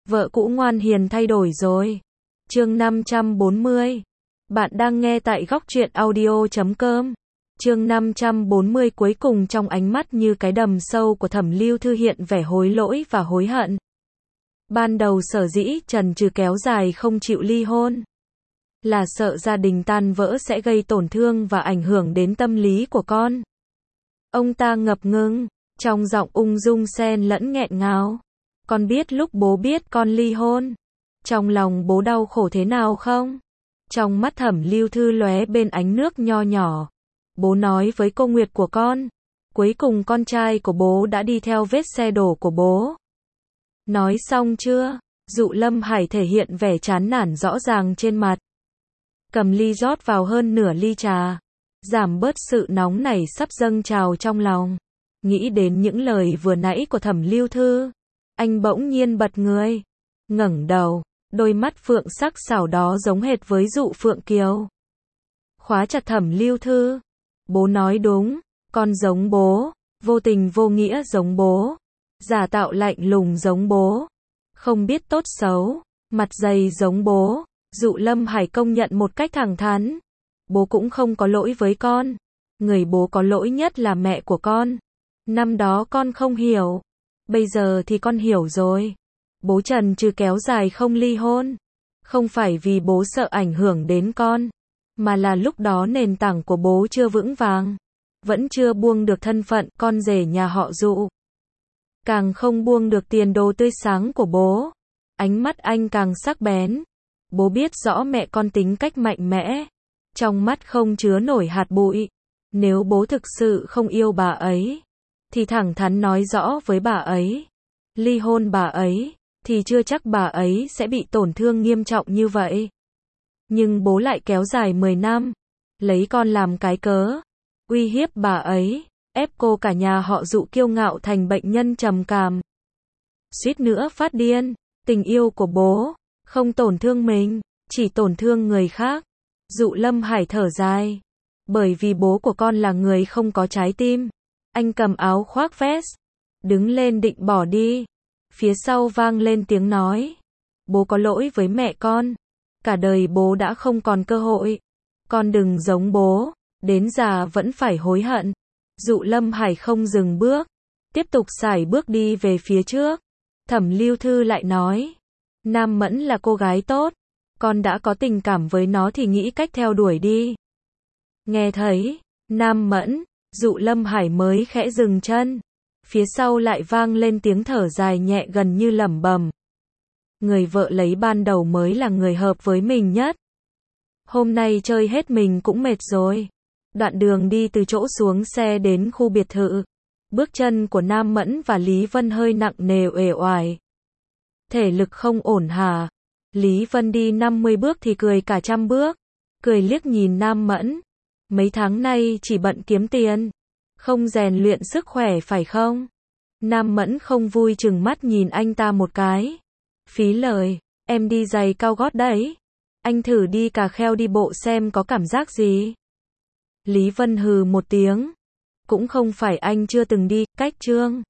Vợ cũ ngoan hiền thay đổi rồi. Chương 540. Bạn đang nghe tại góc truyện audio.com. Chương 540 cuối cùng trong ánh mắt như cái đầm sâu của Thẩm Lưu Thư hiện vẻ hối lỗi và hối hận. Ban đầu sở dĩ chần chừ kéo dài không chịu ly hôn là sợ gia đình tan vỡ sẽ gây tổn thương và ảnh hưởng đến tâm lý của con. Ông ta ngập ngừng, trong giọng ung dung xen lẫn nghẹn ngào. Con biết lúc bố biết con ly hôn, trong lòng bố đau khổ thế nào không? Trong mắt Thẩm Lưu Thư lóe bên ánh nước nho nhỏ. Bố nói với cô Nguyệt của con, cuối cùng con trai của bố đã đi theo vết xe đổ của bố. Nói xong chưa? Dụ Lâm Hải thể hiện vẻ chán nản rõ ràng trên mặt. Cầm ly rót vào hơn nửa ly trà, giảm bớt sự nóng nảy sắp dâng trào trong lòng. Nghĩ đến những lời vừa nãy của Thẩm Lưu Thư, anh bỗng nhiên bật người, ngẩng đầu, đôi mắt phượng sắc sảo đó giống hệt với Dụ Phượng Kiều. Khóa chặt Thẩm Lưu Thư. Bố nói đúng, con giống bố, vô tình vô nghĩa giống bố, giả tạo lạnh lùng giống bố, không biết tốt xấu, mặt dày giống bố. Dụ Lâm Hải công nhận một cách thẳng thắn. Bố cũng không có lỗi với con. Người bố có lỗi nhất là mẹ của con. Năm đó con không hiểu. Bây giờ thì con hiểu rồi. Bố chần chừ kéo dài không ly hôn. Không phải vì bố sợ ảnh hưởng đến con. Mà là lúc đó nền tảng của bố chưa vững vàng. Vẫn chưa buông được thân phận con rể nhà họ Dụ. Càng không buông được tiền đồ tươi sáng của bố. Ánh mắt anh càng sắc bén. Bố biết rõ mẹ con tính cách mạnh mẽ. Trong mắt không chứa nổi hạt bụi. Nếu bố thực sự không yêu bà ấy, thì thẳng thắn nói rõ với bà ấy. Ly hôn bà ấy, thì chưa chắc bà ấy sẽ bị tổn thương nghiêm trọng như vậy. Nhưng bố lại kéo dài 10 năm. Lấy con làm cái cớ. Uy hiếp bà ấy. Ép cô cả nhà họ Dụ kiêu ngạo thành bệnh nhân trầm cảm. Suýt nữa phát điên. Tình yêu của bố không tổn thương mình, chỉ tổn thương người khác. Dụ Lâm Hải thở dài. Bởi vì bố của con là người không có trái tim. Anh cầm áo khoác vest, đứng lên định bỏ đi. Phía sau vang lên tiếng nói. Bố có lỗi với mẹ con. Cả đời bố đã không còn cơ hội. Con đừng giống bố, đến già vẫn phải hối hận. Dụ Lâm Hải không dừng bước, tiếp tục sải bước đi về phía trước. Thẩm Lưu Thư lại nói. Nam Mẫn là cô gái tốt. Con đã có tình cảm với nó thì nghĩ cách theo đuổi đi. Nghe thấy, Nam Mẫn, Dụ Lâm Hải mới khẽ dừng chân. Phía sau lại vang lên tiếng thở dài nhẹ gần như lẩm bẩm. Người vợ lấy ban đầu mới là người hợp với mình nhất. Hôm nay chơi hết mình cũng mệt rồi. Đoạn đường đi từ chỗ xuống xe đến khu biệt thự. Bước chân của Nam Mẫn và Lý Vân hơi nặng nề uể oải. Thể lực không ổn hả? Lý Vân đi 50 bước thì cười cả 100 bước. Cười liếc nhìn Nam Mẫn. Mấy tháng nay chỉ bận kiếm tiền. Không rèn luyện sức khỏe phải không? Nam Mẫn không vui chừng mắt nhìn anh ta một cái. Phí lời, em đi giày cao gót đấy. Anh thử đi cà kheo đi bộ xem có cảm giác gì. Lý Vân hừ một tiếng. Cũng không phải anh chưa từng đi, cách Trương